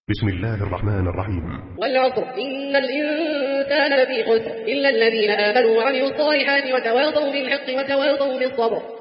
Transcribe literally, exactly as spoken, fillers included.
بسم الله الرحمن الرحيم. والعصر إن الإنسان لفي خسر إلا الذين آمنوا وعملوا الصالحات وتواصوا بالحق وتواصوا بالصبر.